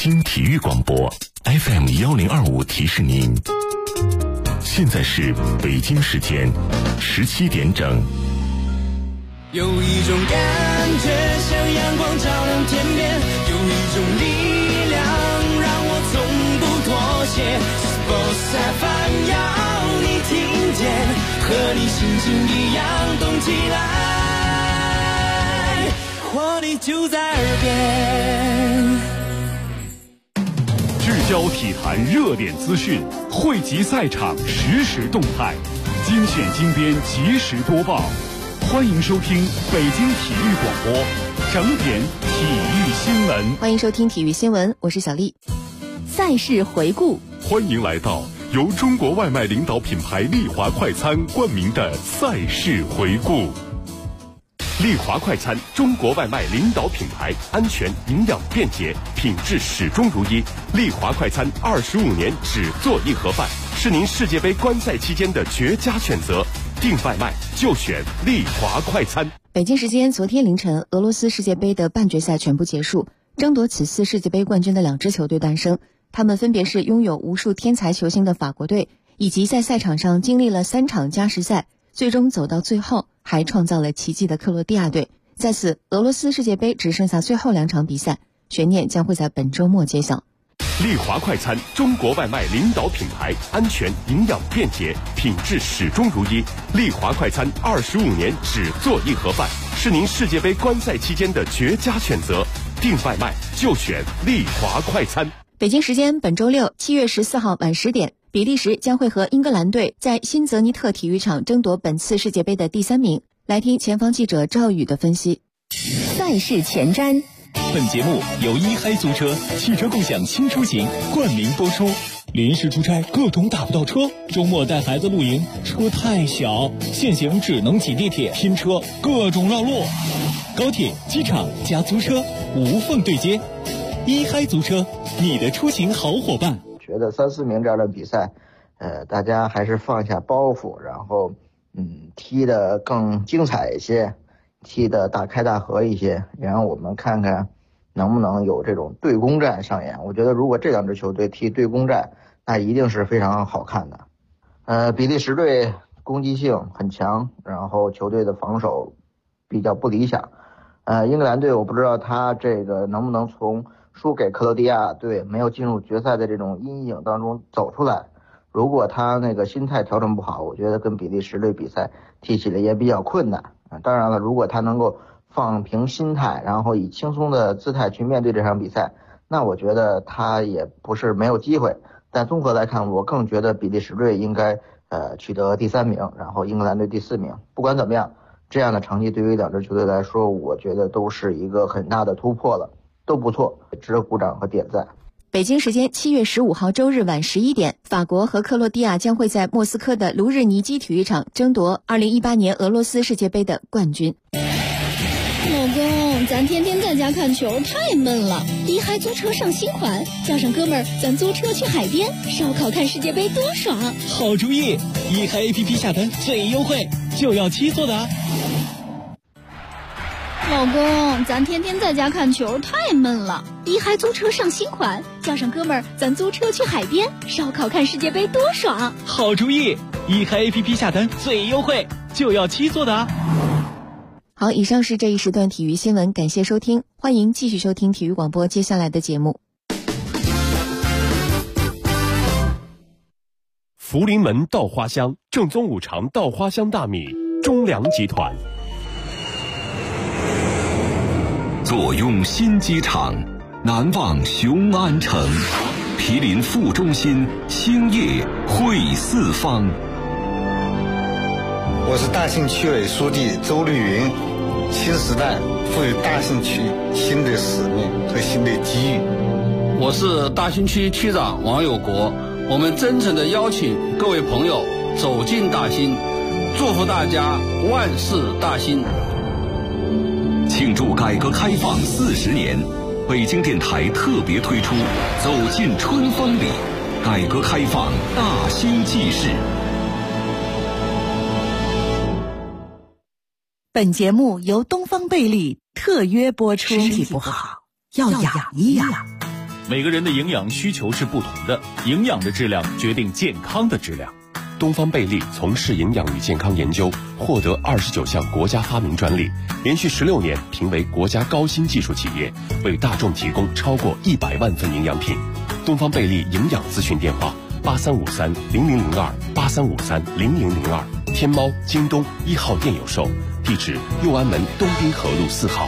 京体育广播 FM1025提示您，现在是北京时间17点整。 有一种感觉像阳光照亮天边，有一种力量让我从不妥协。Sports FM 要你听见，和你心情一样动起来，活力就在耳边。 聚焦体坛热点资讯，汇集赛场实时动态，精选精编及时播报。欢迎收听北京体育广播整点体育新闻。 欢迎收听体育新闻，我是小丽。赛事回顾， 欢迎来到由中国外卖领导品牌丽华快餐冠名的赛事回顾。丽华快餐，中国外卖领导品牌，安全、营养、便捷，品质始终如一。丽华快餐25年只做一盒饭，是您世界杯观赛期间的绝佳选择。订外卖就选丽华快餐。 北京时间昨天凌晨，俄罗斯世界杯的半决赛全部结束，争夺此次世界杯冠军的两支球队诞生。他们分别是拥有无数天才球星的法国队，以及在赛场上经历了3场加时赛，最终走到最后还创造了奇迹的克罗地亚队。在此，俄罗斯世界杯只剩下最后2场比赛，悬念将会在本周末揭晓。 丽华快餐，中国外卖领导品牌，安全、营养、便捷，品质始终如一。丽华快餐25年只做一盒饭，是您世界杯观赛期间的绝佳选择。订外卖就选丽华快餐。 北京时间本周六7月14号晚10点，比利时将会和英格兰队在新泽尼特体育场争夺本次世界杯的第3名。来听前方记者赵宇的分析。 赛事前瞻。 本节目由一嗨租车汽车共享新出行冠名播出。临时出差各种打不到车，周末带孩子露营车太小，现行只能挤地铁拼车，各种绕路。高铁、机场加租车无缝对接，一嗨租车，你的出行好伙伴。 觉得3、4名这样的比赛，大家还是放下包袱，然后踢得更精彩一些，踢得大开大合一些，然后我们看看能不能有这种对攻战上演。我觉得如果这2支球队踢对攻战，那一定是非常好看的。比利时队攻击性很强，然后球队的防守比较不理想。英格兰队我不知道他这个能不能从输给克罗地亚队没有进入决赛的这种阴影当中走出来。如果他那个心态调整不好，我觉得跟比利时队比赛踢起来也比较困难。当然了，如果他能够放平心态，然后以轻松的姿态去面对这场比赛，那我觉得他也不是没有机会。但综合来看，我更觉得比利时队应该取得第3名，然后英格兰队第4名。不管怎么样，这样的成绩对于2支球队来说，我觉得都是一个很大的突破了，都不错，值得鼓掌和点赞。 北京时间7月15号周日晚11点，法国和克罗地亚将会在莫斯科的卢日尼基体育场争夺2018年俄罗斯世界杯的冠军。 老公，咱天天在家看球太闷了，一嗨租车上新款，叫上哥们儿，咱租车去海边烧烤看世界杯多爽！ 好主意，一嗨 APP 下单最优惠，就要7座的啊！ 老公，咱天天在家看球太闷了，一嗨租车上新款，叫上哥们儿，咱租车去海边烧烤看世界杯多爽！ 好主意，一嗨 APP 下单最优惠，就要7座的啊！ 好，以上是这一时段体育新闻，感谢收听，欢迎继续收听体育广播接下来的节目。 福临门稻花香，正宗5常稻花香大米，中粮集团。 坐拥新机场，南望雄安城，毗邻副中心，兴业汇四方。 我是大兴区委书记周绿云。新时代赋予大兴区新的使命和新的机遇。 我是大兴区区长王有国，我们真诚地邀请各位朋友走进大兴，祝福大家万事大兴。 庆祝改革开放40年，北京电台特别推出走进春风里，改革开放大兴纪事。 本节目由东方贝利特约播出。身体不好要养一养。 每个人的营养需求是不同的，营养的质量决定健康的质量。 东方贝利从事营养与健康研究，获得29项国家发明专利，连续16年评为国家高新技术企业，为大众提供超过100万份营养品。东方贝利营养咨询电话8353-0002，8353-0002，天猫、京东1号店有售，地址右安门东滨河路4号。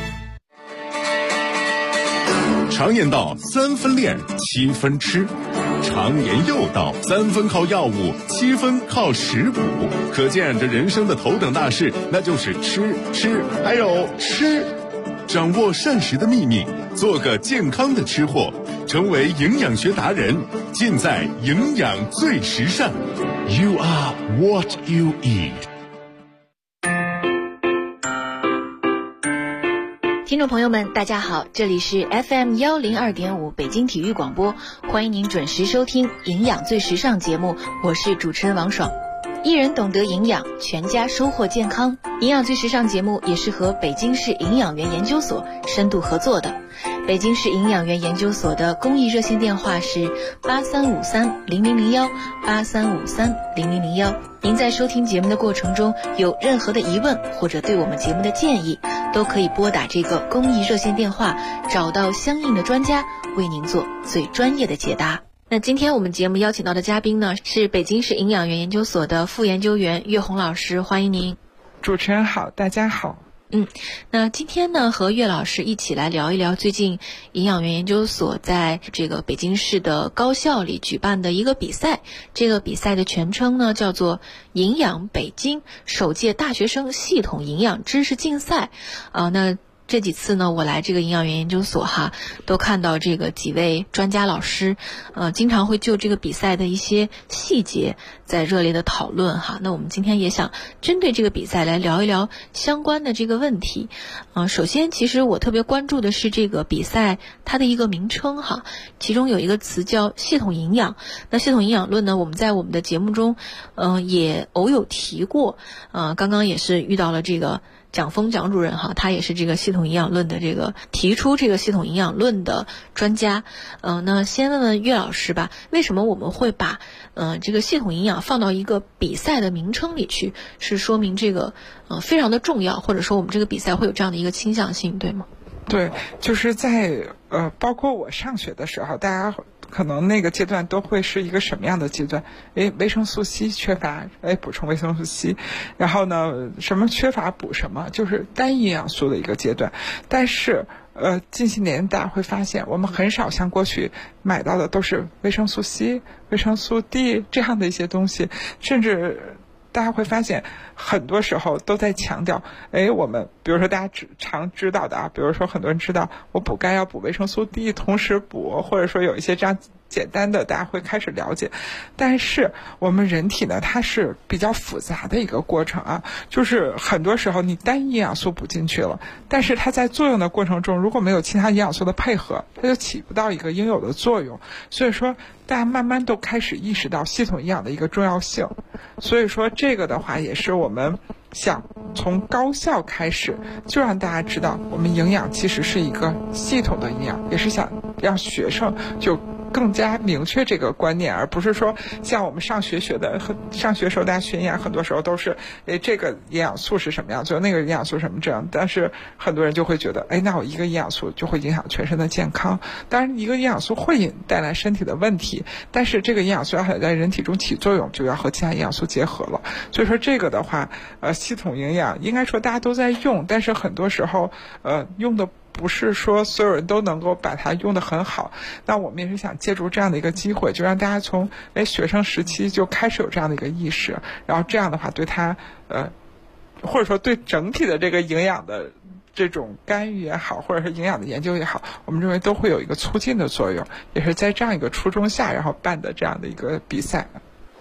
常言道3分练7分吃，常言又道3分靠药物7分靠食补，可见这人生的头等大事那就是吃还有吃。掌握膳食的秘密，做个健康的吃货，成为营养学达人，尽在营养最时尚。 You are what you eat。 听众朋友们大家好，这里是 FM 102.5北京体育广播，欢迎您准时收听营养最时尚节目，我是主持人王爽。一人懂得营养，全家收获健康。营养最时尚节目也是和北京市营养园研究所深度合作的。北京市营养园研究所的公益热线电话是8353-0001 8353-0001。您在收听节目的过程中有任何的疑问或者对我们节目的建议，都可以拨打这个公益热线电话，找到相应的专家为您做最专业的解答。那今天我们节目邀请到的嘉宾呢，是北京市营养园研究所的副研究员岳红老师，欢迎您。 主持人好，大家好。 那今天呢，和岳老师一起来聊一聊最近营养园研究所在这个北京市的高校里举办的一个比赛。这个比赛的全称呢叫做营养北京首届大学生系统营养知识竞赛。那这几次呢，我来这个营养园研究所都看到这个几位专家老师，经常会就这个比赛的一些细节在热烈的讨论那我们今天也想针对这个比赛来聊一聊相关的这个问题。首先，其实我特别关注的是这个比赛它的一个名称其中有一个词叫系统营养。那系统营养论呢，我们在我们的节目中，也偶有提过。刚刚也是遇到了这个蒋峰蒋主任他也是这个系统营养论的这个提出这个系统营养论的专家。那先问问岳老师吧，为什么我们会把这个系统营养放到一个比赛的名称里去？是说明这个非常的重要，或者说我们这个比赛会有这样的一个倾向性，对吗？ 对，就是在包括我上学的时候，大家可能那个阶段都会是一个什么样的阶段？维生素 C 缺乏，补充维生素 C， 然后呢，什么缺乏补什么，就是单一营养素的一个阶段。但是近些年大家会发现，我们很少像过去买到的都是维生素 C、维生素 D 这样的一些东西，甚至大家会发现很多时候都在强调，我们比如说大家常知道的比如说很多人知道我补钙要补维生素 D 同时补，或者说有一些这样简单的大家会开始了解。但是我们人体呢，它是比较复杂的一个过程就是很多时候你单一营养素补进去了，但是它在作用的过程中如果没有其他营养素的配合，它就起不到一个应有的作用。所以说大家慢慢都开始意识到系统营养的一个重要性。所以说这个的话也是我们想从高校开始就让大家知道，我们营养其实是一个系统的营养，也是想让学生就更加明确这个观念，而不是说像我们上学时候大家学营养很多时候都是这个营养素是什么样，就那个营养素什么这样，但是很多人就会觉得那我一个营养素就会影响全身的健康。当然一个营养素会带来身体的问题，但是这个营养素要在人体中起作用，就要和其他营养素结合了。所以说这个的话系统营养应该说大家都在用，但是很多时候用的不是说所有人都能够把它用得很好。那我们也是想借助这样的一个机会，就让大家从学生时期就开始有这样的一个意识，然后这样的话对他或者说对整体的这个营养的这种干预也好，或者是营养的研究也好，我们认为都会有一个促进的作用，也是在这样一个初衷下然后办的这样的一个比赛。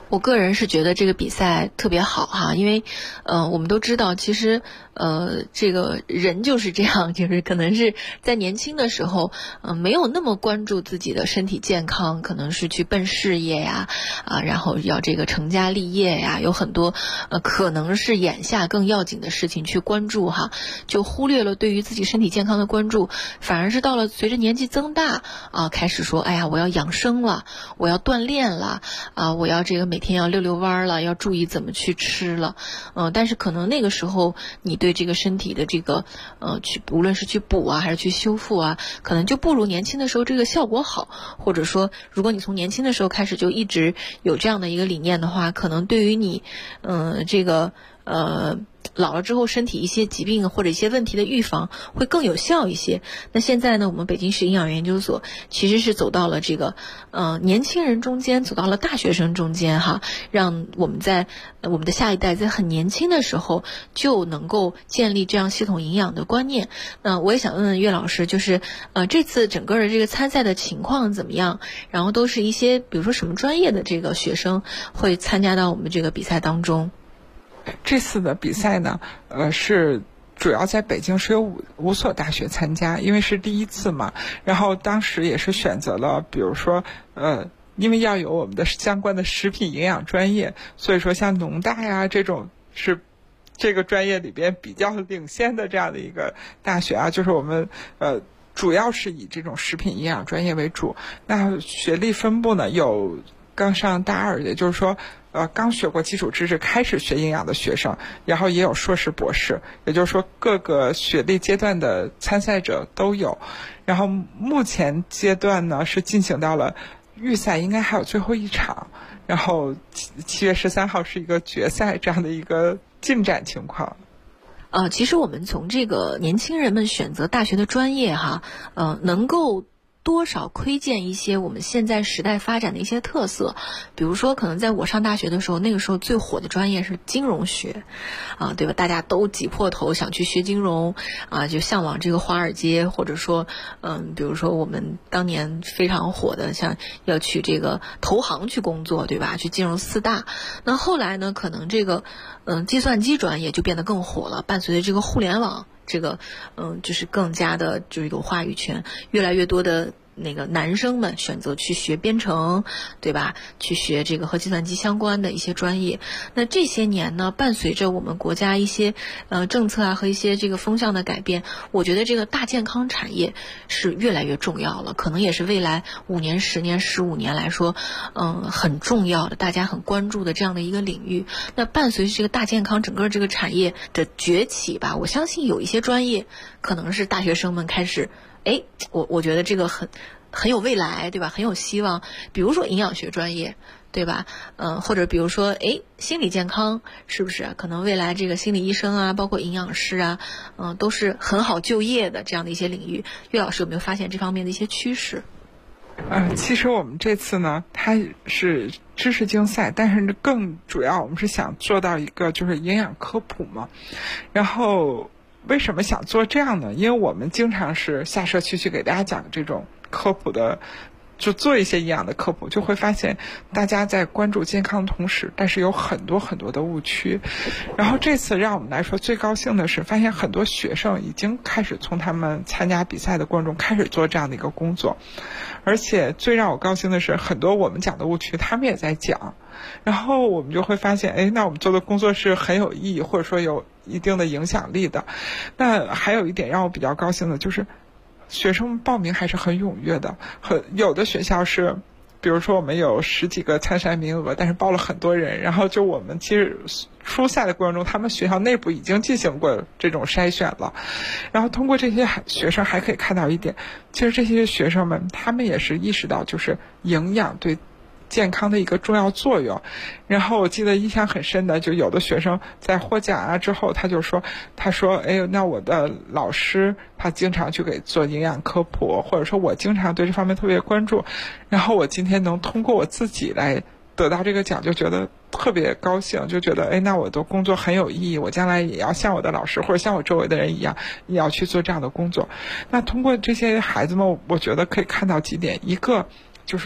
我个人是觉得这个比赛特别好哈，因为我们都知道，其实这个人就是这样，就是可能是在年轻的时候没有那么关注自己的身体健康，可能是去奔事业呀然后要这个成家立业呀，有很多可能是眼下更要紧的事情去关注哈，就忽略了对于自己身体健康的关注，反而是到了随着年纪增大开始说，哎呀，我要养生了，我要锻炼了我要这个每天要溜溜弯了，要注意怎么去吃了但是可能那个时候你对这个身体的这个无论是去补还是去修复可能就不如年轻的时候这个效果好，或者说如果你从年轻的时候开始就一直有这样的一个理念的话，可能对于你这个老了之后身体一些疾病或者一些问题的预防会更有效一些。那现在呢，我们北京市营养研究所其实是走到了这个年轻人中间，走到了大学生中间哈，让我们的下一代在很年轻的时候就能够建立这样系统营养的观念。那我也想问问岳老师，就是这次整个的这个参赛的情况怎么样？然后都是一些比如说什么专业的这个学生会参加到我们这个比赛当中？ 这次的比赛呢，是主要在北京是有5所大学参加，因为是第一次嘛。然后当时也是选择了，比如说因为要有我们的相关的食品营养专业，所以说像农大呀这种是这个专业里边比较领先的这样的一个大学就是我们主要是以这种食品营养专业为主。那学历分布呢，有刚上大2，也就是说刚学过基础知识开始学营养的学生，然后也有硕士博士，也就是说各个学历阶段的参赛者都有。然后目前阶段呢是进行到了预赛，应该还有最后一场，然后7月13号是一个决赛这样的一个进展情况。 其实我们从这个年轻人们选择大学的专业能够多少窥见一些我们现在时代发展的一些特色。比如说可能在我上大学的时候，那个时候最火的专业是金融学对吧，大家都挤破头想去学金融就向往这个华尔街，或者说比如说我们当年非常火的像要去这个投行去工作对吧，去进入4大。那后来呢，可能这个计算机专业就变得更火了，伴随着这个互联网这个就是更加的就是有话语权，越来越多的那个男生们选择去学编程对吧，去学这个和计算机相关的一些专业。那这些年呢，伴随着我们国家一些政策和一些这个风向的改变，我觉得这个大健康产业是越来越重要了，可能也是未来5年10年15年来说很重要的，大家很关注的这样的一个领域。那伴随这个大健康整个这个产业的崛起吧，我相信有一些专业可能是大学生们开始我觉得这个很有未来对吧，很有希望。比如说营养学专业对吧，或者比如说心理健康是不是可能未来这个心理医生包括营养师都是很好就业的这样的一些领域。岳老师有没有发现这方面的一些趋势？ 其实我们这次呢，它是知识竞赛，但是更主要我们是想做到一个就是营养科普嘛。然后为什么想做这样呢？因为我们经常是下社区去给大家讲这种科普的，就做一些营养的科普，就会发现大家在关注健康的同时，但是有很多很多的误区。然后这次让我们来说最高兴的是，发现很多学生已经开始从他们参加比赛的过程中开始做这样的一个工作，而且最让我高兴的是，很多我们讲的误区他们也在讲。然后我们就会发现那我们做的工作是很有意义，或者说有一定的影响力的。那还有一点让我比较高兴的就是学生报名还是很踊跃的，有的学校是比如说我们有10几个参赛名额，但是报了很多人，然后就我们其实初赛的过程中，他们学校内部已经进行过这种筛选了。然后通过这些学生还可以看到一点，其实这些学生们他们也是意识到就是营养对健康的一个重要作用。然后我记得印象很深的，就有的学生在获奖之后，他说那我的老师他经常去给做营养科普，或者说我经常对这方面特别关注，然后我今天能通过我自己来得到这个奖，就觉得特别高兴，就觉得那我的工作很有意义，我将来也要像我的老师或者像我周围的人一样，也要去做这样的工作。那通过这些孩子们，我觉得可以看到几点，一个就是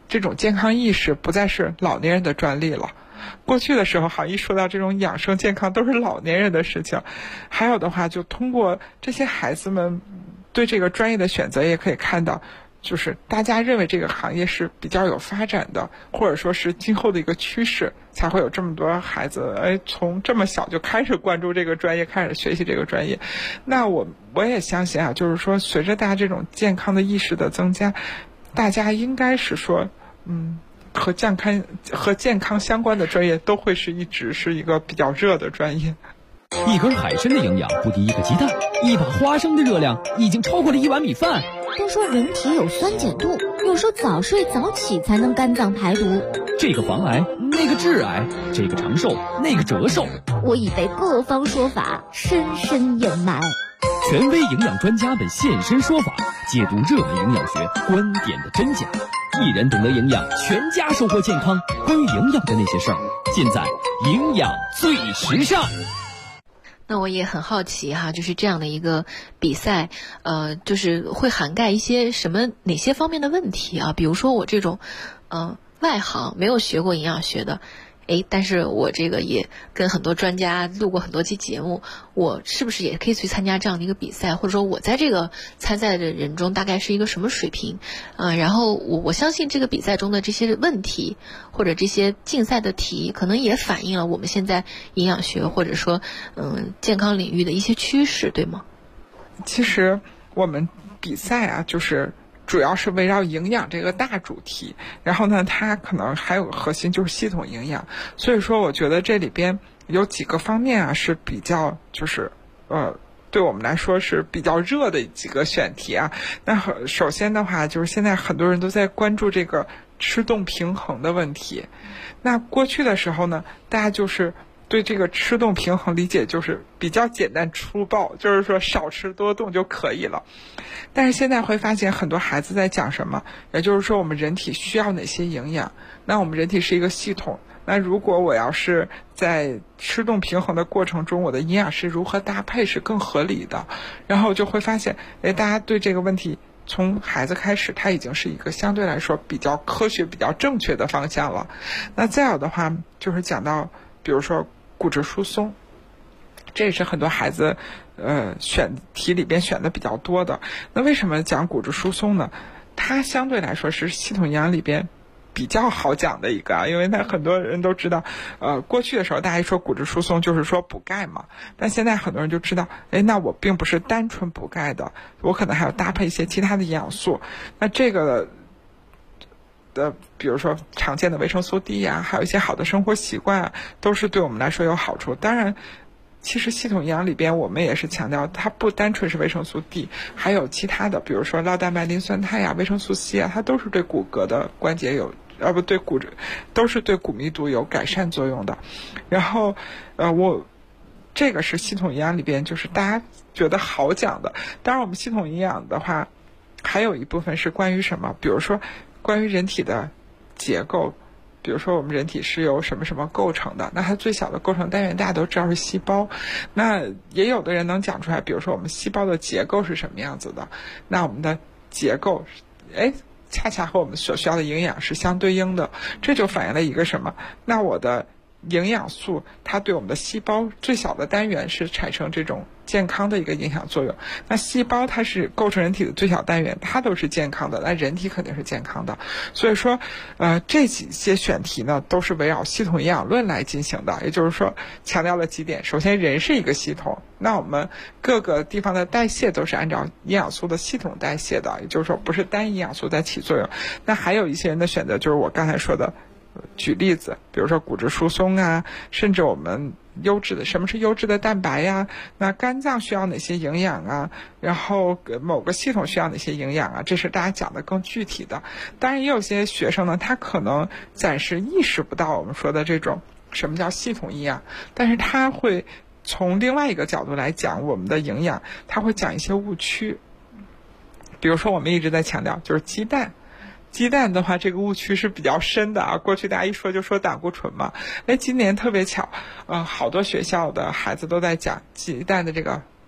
这种健康意识不再是老年人的专利了。过去的时候，好像一说到这种养生健康都是老年人的事情。还有的话，就通过这些孩子们对这个专业的选择，也可以看到，就是大家认为这个行业是比较有发展的，或者说是今后的一个趋势，才会有这么多孩子从这么小就开始关注这个专业，开始学习这个专业。那我也相信啊，就是说随着大家这种健康的意识的增加，大家应该是说和健康相关的专业都会一直是一个比较热的专业。 一根海参的营养不敌一个鸡蛋，一把花生的热量已经超过了1碗米饭。 都说人体有酸碱度，有时候早睡早起才能肝脏排毒。 这个防癌，那个致癌，这个长寿，那个折寿。 我已被各方说法深深隐瞒。 权威营养专家们现身说法，解读热门营养学观点的真假。一人懂得营养，全家收获健康。关于营养的那些事儿，尽在营养最时尚。 那我也很好奇哈，就是这样的一个比赛，就是会涵盖一些哪些方面的问题啊？比如说我这种，外行没有学过营养学的，但是我这个也跟很多专家录过很多期节目，我是不是也可以去参加这样的一个比赛？或者说我在这个参赛的人中大概是一个什么水平？然后我相信这个比赛中的这些问题或者这些竞赛的题，可能也反映了我们现在营养学或者说健康领域的一些趋势，对吗？ 其实我们比赛啊，就是主要是围绕营养这个大主题，然后呢，它可能还有个核心就是系统营养。所以说，我觉得这里边有几个方面啊是比较对我们来说是比较热的几个选题啊。那首先的话，就是现在很多人都在关注这个吃动平衡的问题。那过去的时候呢，大家就是对这个吃动平衡理解就是比较简单粗暴，就是说少吃多动就可以了。但是现在会发现很多孩子在讲什么，也就是说我们人体需要哪些营养。那我们人体是一个系统，那如果我要是在吃动平衡的过程中，我的营养是如何搭配是更合理的，然后就会发现大家对这个问题从孩子开始，它已经是一个相对来说比较科学比较正确的方向了。那再有的话就是讲到比如说骨质疏松，这也是很多孩子选题里边选的比较多的。那为什么讲骨质疏松呢？它相对来说是系统营养里边比较好讲的一个啊，因为很多人都知道，过去的时候大家一说骨质疏松就是说补钙嘛，但现在很多人就知道，那我并不是单纯补钙的，我可能还要搭配一些其他的营养素。那这个比如说常见的维生素 D 呀，还有一些好的生活习惯啊，都是对我们来说有好处。当然其实系统营养里边我们也是强调，它不单纯是维生素 D， 还有其他的，比如说酪蛋白、磷酸肽呀、维生素 C 啊，它都是对骨骼的关节对骨质都是对骨密度有改善作用的。然后这个是系统营养里边就是大家觉得好讲的。当然我们系统营养的话还有一部分是关于什么，比如说关于人体的结构，比如说我们人体是由什么什么构成的，那它最小的构成单元大家都知道是细胞。那也有的人能讲出来，比如说我们细胞的结构是什么样子的，那我们的结构恰恰和我们所需要的营养是相对应的。这就反映了一个什么，那我的营养素它对我们的细胞最小的单元是产生这种健康的一个影响作用。那细胞它是构成人体的最小单元，它都是健康的，那人体肯定是健康的。所以说这几些选题呢都是围绕系统营养论来进行的，也就是说强调了几点。首先人是一个系统，那我们各个地方的代谢都是按照营养素的系统代谢的，也就是说不是单一营养素在起作用。那还有一些人的选择就是我刚才说的，举例子，比如说骨质疏松啊，甚至我们什么是优质的蛋白呀？那肝脏需要哪些营养啊？然后某个系统需要哪些营养啊？这是大家讲的更具体的。当然也有些学生呢，他可能暂时意识不到我们说的这种什么叫系统营养，但是他会从另外一个角度来讲我们的营养，他会讲一些误区。比如说我们一直在强调就是鸡蛋的话，这个误区是比较深的啊。过去大家一说就说胆固醇嘛，今年特别巧，好多学校的孩子都在讲鸡蛋的这个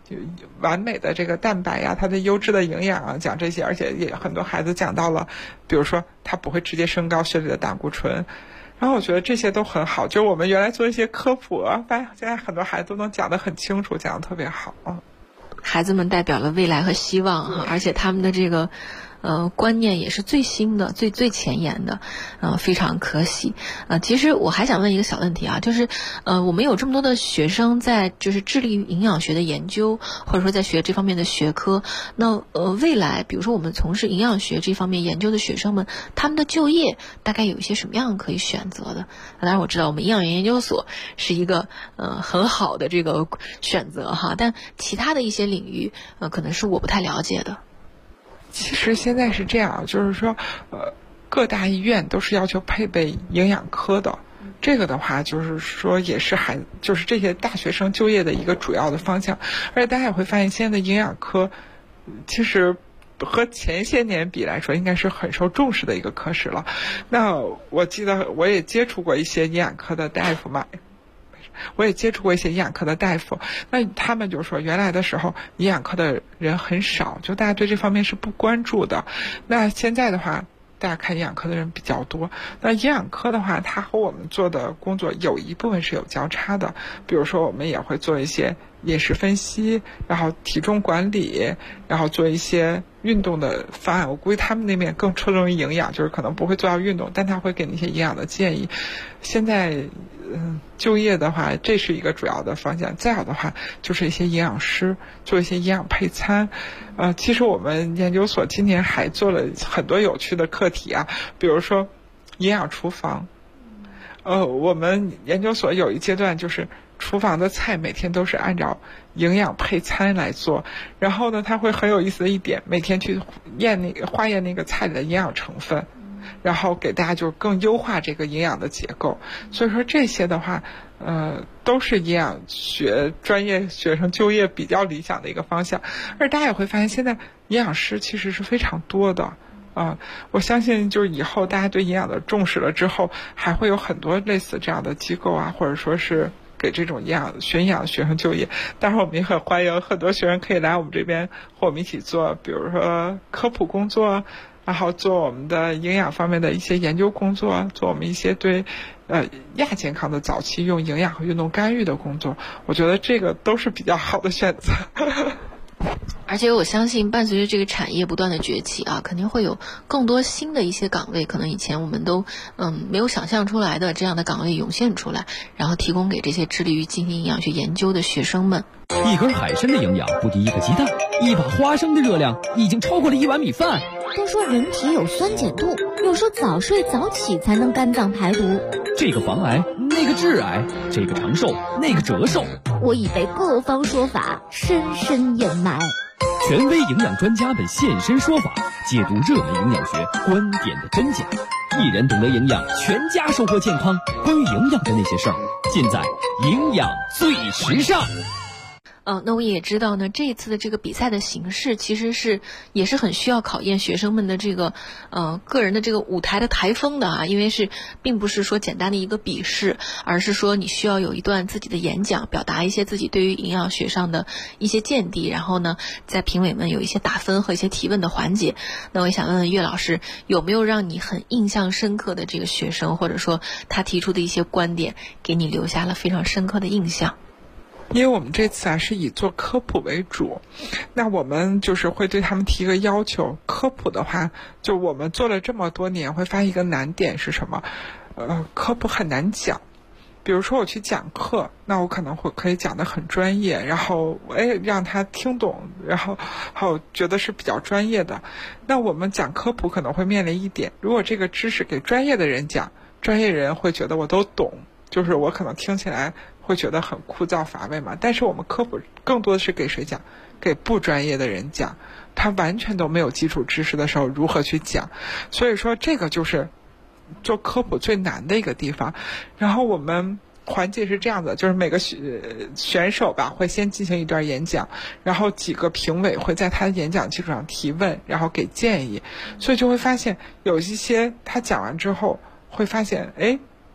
完美的这个蛋白呀，它的优质的营养啊，讲这些，而且也很多孩子讲到了，比如说它不会直接升高血里的胆固醇。然后我觉得这些都很好，就是我们原来做一些科普啊，发现现在很多孩子都能讲得很清楚，讲得特别好啊。 孩子们代表了未来和希望哈，而且他们的这个观念也是最新的、最前沿的，非常可喜。其实我还想问一个小问题啊，就是我们有这么多的学生在就是致力于营养学的研究，或者说在学这方面的学科，那未来比如说我们从事营养学这方面研究的学生们，他们的就业大概有一些什么样可以选择的？当然我知道我们营养研究所是一个很好的这个选择哈，但其他的一些领域可能是我不太了解的。 其实现在是这样，就是说，各大医院都是要求配备营养科的。这个的话，就是说也是就是这些大学生就业的一个主要的方向。而且大家也会发现，现在的营养科其实和前些年比来说，应该是很受重视的一个科室了。那我记得我也接触过一些营养科的大夫嘛。我也接触过一些营养科的大夫，那他们就说原来的时候营养科的人很少，就大家对这方面是不关注的。那现在的话，大家看营养科的人比较多。那营养科的话，它和我们做的工作有一部分是有交叉的，比如说我们也会做一些饮食分析，然后体重管理，然后做一些运动的方案。我估计他们那边更侧重于营养，就是可能不会做到运动，但他会给你一些营养的建议。现在就业的话，这是一个主要的方向。再有的话，就是一些营养师做一些营养配餐。其实我们研究所今年还做了很多有趣的课题啊，比如说营养厨房。我们研究所有一阶段就是厨房的菜每天都是按照营养配餐来做，然后呢，它会很有意思的一点，每天去化验那个菜里的营养成分。然后给大家就更优化这个营养的结构。所以说这些的话都是营养学专业学生就业比较理想的一个方向。而大家也会发现现在营养师其实是非常多的我相信就是以后大家对营养的重视了之后，还会有很多类似这样的机构啊，或者说是给这种学营养的学生就业。当然我们也很欢迎很多学生可以来我们这边和我们一起做，比如说科普工作，然后做我们的营养方面的一些研究工作，做我们一些对亚健康的早期用营养和运动干预的工作。我觉得这个都是比较好的选择。 而且我相信伴随着这个产业不断的崛起啊，肯定会有更多新的一些岗位，可能以前我们都没有想象出来的这样的岗位涌现出来，然后提供给这些致力于进行营养学研究的学生们。 一根海参的营养不敌一个鸡蛋，一把花生的热量已经超过了一碗米饭。 都说人体有酸碱度，有时候早睡早起才能肝脏排毒。 这个防癌，那个致癌，这个长寿，那个折寿。 我已被各方说法深深掩埋。 权威营养专家们现身说法，解读热门营养学观点的真假。一人懂得营养，全家收获健康。关于营养的那些事儿，尽在营养最时尚。 那我也知道呢，这一次的这个比赛的形式其实也是很需要考验学生们的这个个人的这个舞台的台风的啊，因为并不是说简单的一个笔试，而是说你需要有一段自己的演讲，表达一些自己对于营养学上的一些见地，然后呢，在评委们有一些打分和一些提问的环节。那我也想问问岳老师，有没有让你很印象深刻的这个学生，或者说他提出的一些观点，给你留下了非常深刻的印象？ 因为我们这次是以做科普为主，那我们就是会对他们提一个要求。科普的话，就我们做了这么多年，会发现一个难点是什么？科普很难讲。比如说我去讲课，那我可能可以讲得很专业，然后让他听懂，然后觉得是比较专业的。那我们讲科普可能会面临一点，如果这个知识给专业的人讲，专业人会觉得我都懂，就是我可能听起来会觉得很枯燥乏味嘛。但是我们科普更多的是给谁讲？给不专业的人讲，他完全都没有基础知识的时候如何去讲。所以说这个就是做科普最难的一个地方。然后我们环节是这样的，就是每个选手吧会先进行一段演讲，然后几个评委会在他的演讲基础上提问，然后给建议。所以就会发现有一些他讲完之后会发现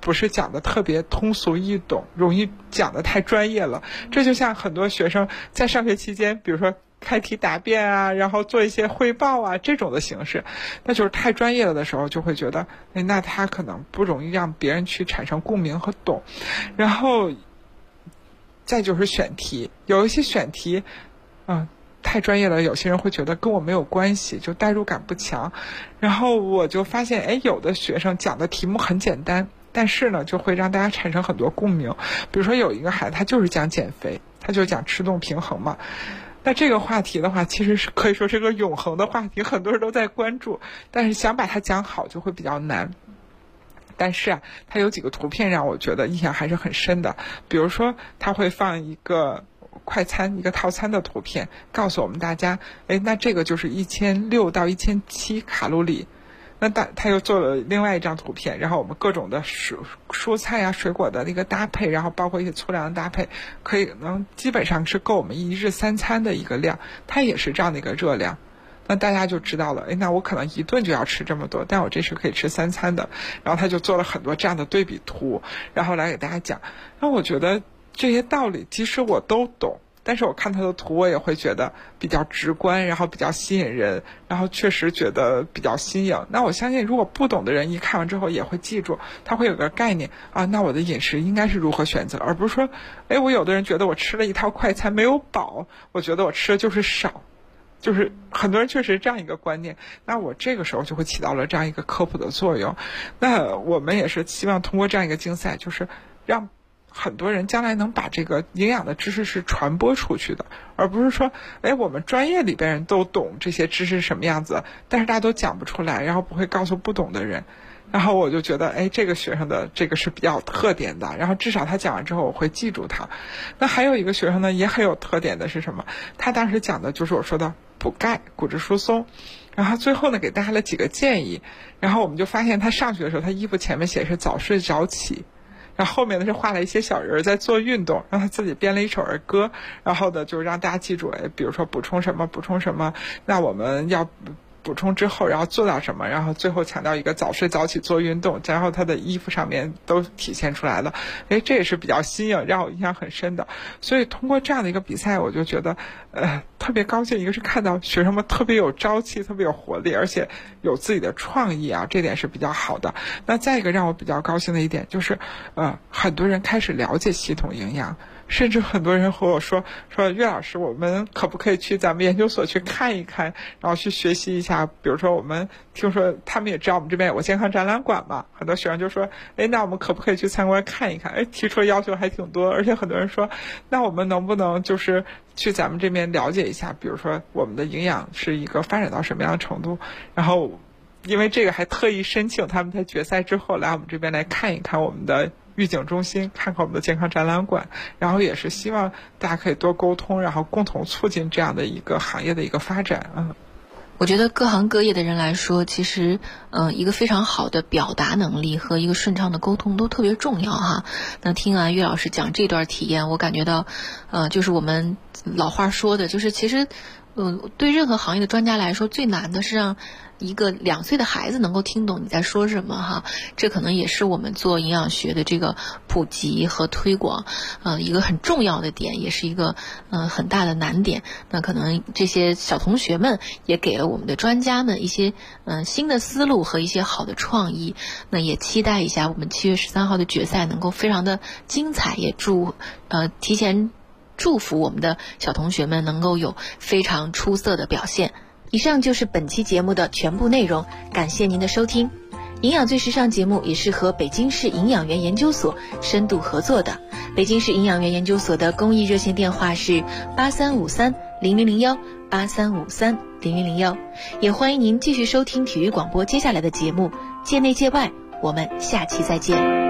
不是讲的特别通俗易懂，容易讲的太专业了。这就像很多学生在上学期间，比如说开题答辩啊，然后做一些汇报啊这种的形式，那就是太专业了的时候，就会觉得那他可能不容易让别人去产生共鸣和懂。然后再就是选题，有一些选题太专业了，有些人会觉得跟我没有关系，就代入感不强。然后我就发现有的学生讲的题目很简单，但是呢就会让大家产生很多共鸣。比如说有一个孩子他就是讲减肥，他就讲吃动平衡嘛，那这个话题的话其实是可以说是个永恒的话题，很多人都在关注，但是想把它讲好就会比较难。但是他有几个图片让我觉得印象还是很深的。比如说他会放一个快餐，一个套餐的图片，告诉我们大家那这个就是1600到1700卡路里。那他又做了另外一张图片，然后我们各种的蔬菜啊水果的那个搭配，然后包括一些粗粮的搭配，能基本上是够我们1日3餐的一个量，它也是这样的一个热量。那大家就知道了，那我可能一顿就要吃这么多，但我这是可以吃3餐的。然后他就做了很多这样的对比图，然后来给大家讲。那我觉得这些道理即使我都懂，但是我看他的图我也会觉得比较直观，然后比较吸引人，然后确实觉得比较新颖。那我相信如果不懂的人一看完之后也会记住，他会有个概念那我的饮食应该是如何选择，而不是说我有的人觉得我吃了一套快餐没有饱，我觉得我吃的就是少，就是很多人确实这样一个观念。那我这个时候就会起到了这样一个科普的作用。那我们也是希望通过这样一个竞赛，就是让很多人将来能把这个营养的知识是传播出去的，而不是说我们专业里边人都懂这些知识是什么样子，但是大家都讲不出来，然后不会告诉不懂的人。然后我就觉得这个学生的这个是比较有特点的，然后至少他讲完之后我会记住他。那还有一个学生呢也很有特点的是什么，他当时讲的就是我说的补钙骨质疏松，然后最后呢给大家了几个建议。然后我们就发现他上学的时候，他衣服前面写的是早睡早起，然后后面呢是画了一些小人在做运动，让他自己编了一首儿歌，然后呢就让大家记住比如说补充什么补充什么，那我们要补充之后然后做到什么，然后最后强调一个早睡早起做运动，然后他的衣服上面都体现出来了。这也是比较新颖让我印象很深的。所以通过这样的一个比赛，我就觉得特别高兴。一个是看到学生们特别有朝气，特别有活力，而且有自己的创意这点是比较好的。那再一个让我比较高兴的一点就是很多人开始了解系统营养，甚至很多人和我说岳老师，我们可不可以去咱们研究所去看一看，然后去学习一下。比如说我们听说他们也知道我们这边有个健康展览馆嘛，很多学生就说那我们可不可以去参观看一看，提出的要求还挺多。而且很多人说那我们能不能就是去咱们这边了解一下，比如说我们的营养是一个发展到什么样的程度。然后因为这个还特意申请他们在决赛之后来我们这边来看一看我们的预警中心，看看我们的健康展览馆，然后也是希望大家可以多沟通，然后共同促进这样的一个行业的一个发展。 我觉得各行各业的人来说，其实一个非常好的表达能力和一个顺畅的沟通都特别重要哈。那听完岳老师讲这段体验，我感觉到就是我们老话说的，就是其实对任何行业的专家来说，最难的是让一个2岁的孩子能够听懂你在说什么哈。这可能也是我们做营养学的这个普及和推广一个很重要的点，也是一个很大的难点。那可能这些小同学们也给了我们的专家们一些新的思路和一些好的创意。那也期待一下我们7月13号的决赛能够非常的精彩，也提前祝福我们的小同学们能够有非常出色的表现。以上就是本期节目的全部内容，感谢您的收听。营养最时尚节目也是和北京市营养园研究所深度合作的。北京市营养园研究所的公益热线电话是83530001 83530001，也欢迎您继续收听体育广播接下来的节目，界内界外，我们下期再见。